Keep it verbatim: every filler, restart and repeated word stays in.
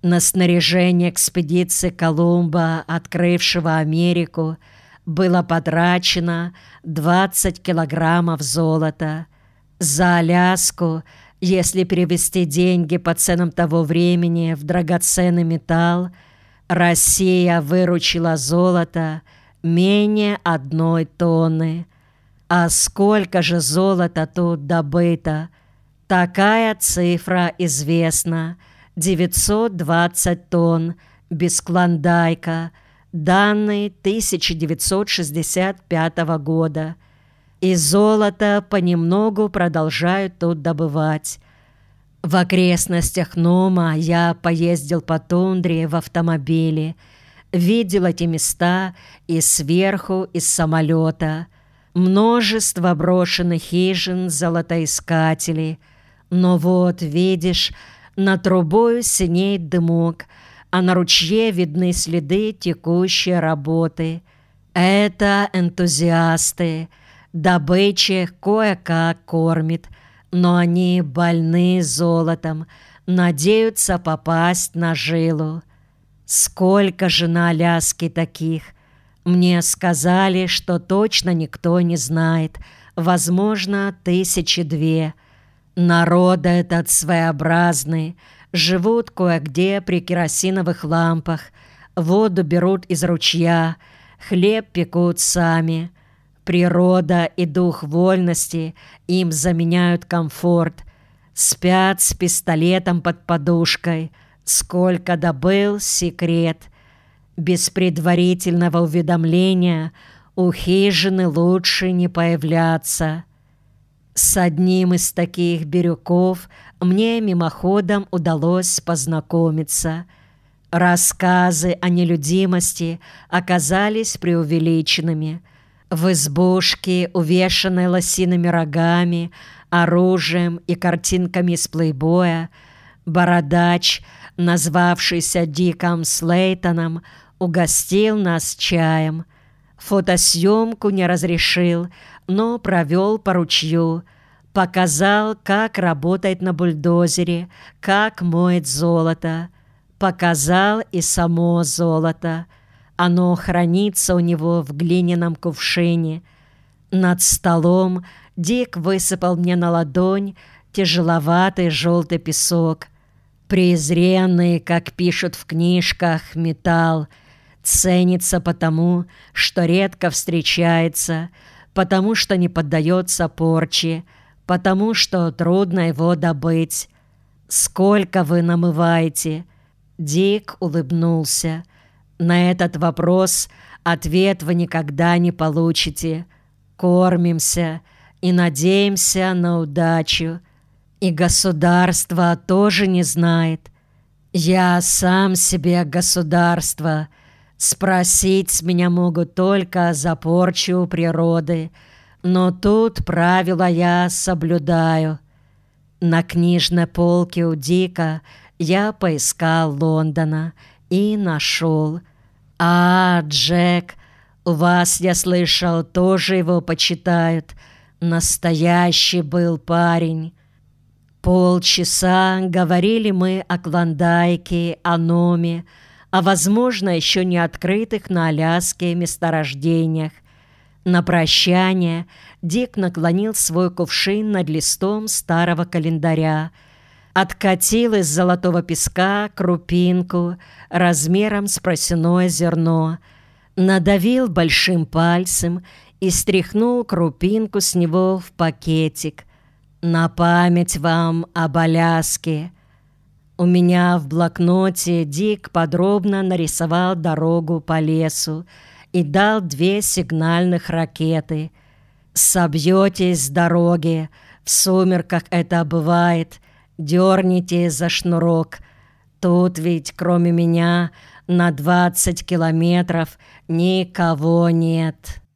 На снаряжение экспедиции Колумба, открывшего Америку, было потрачено двадцать килограммов золота. За Аляску, если перевести деньги по ценам того времени в драгоценный металл, Россия выручила золото менее одной тонны. А сколько же золота тут добыто? Такая цифра известна. девятьсот двадцать тонн без Клондайка. Данные тысяча девятьсот шестьдесят пятого года. И золото понемногу продолжают тут добывать. В окрестностях Нома я поездил по тундре в автомобиле, видел эти места и сверху, из самолета. Множество брошенных хижин, золотоискателей. Но вот, видишь, над трубой синеет дымок, а на ручье видны следы текущей работы. Это энтузиасты. Добыча их кое-как кормит, но они больны золотом, надеются попасть на жилу. Сколько же на Аляске таких? Мне сказали, что точно никто не знает. Возможно, тысячи две. Народ этот своеобразный. Живут кое-где при керосиновых лампах. Воду берут из ручья. Хлеб пекут сами. Природа и дух вольности им заменяют комфорт. Спят с пистолетом под подушкой. Сколько добыл — секрет. Без предварительного уведомления у хижины лучше не появляться. С одним из таких бирюков мне мимоходом удалось познакомиться. Рассказы о нелюдимости оказались преувеличенными. В избушке, увешанной лосиными рогами, оружием и картинками с плейбоя, бородач, назвавшийся Диком Слейтоном, угостил нас чаем. Фотосъемку не разрешил, но провел по ручью, показал, как работает на бульдозере, как моет золото, показал и само золото. Оно хранится у него в глиняном кувшине. Над столом Дик высыпал мне на ладонь тяжеловатый желтый песок. Презренный, как пишут в книжках, металл ценится потому, что редко встречается, потому что не поддается порче, потому что трудно его добыть. «Сколько вы намываете?» Дик улыбнулся. «На этот вопрос ответ вы никогда не получите. Кормимся и надеемся на удачу. И государство тоже не знает. Я сам себе государство. Спросить с меня могут только за порчу природы, но тут правила я соблюдаю». На книжной полке у Дика я поискал Лондона и нашел. «А, Джек, у вас, я слышал, тоже его почитают. Настоящий был парень». Полчаса говорили мы о Клондайке, о Номе, о, возможно, еще не открытых на Аляске месторождениях. На прощание Дик наклонил свой кувшин над листом старого календаря, откатил из золотого песка крупинку размером с просяное зерно, надавил большим пальцем и стряхнул крупинку с него в пакетик. «На память вам об Аляске». У меня в блокноте Дик подробно нарисовал дорогу по лесу и дал две сигнальных ракеты. «Собьетесь с дороги, в сумерках это бывает, дерните за шнурок. Тут ведь кроме меня на двадцать километров никого нет».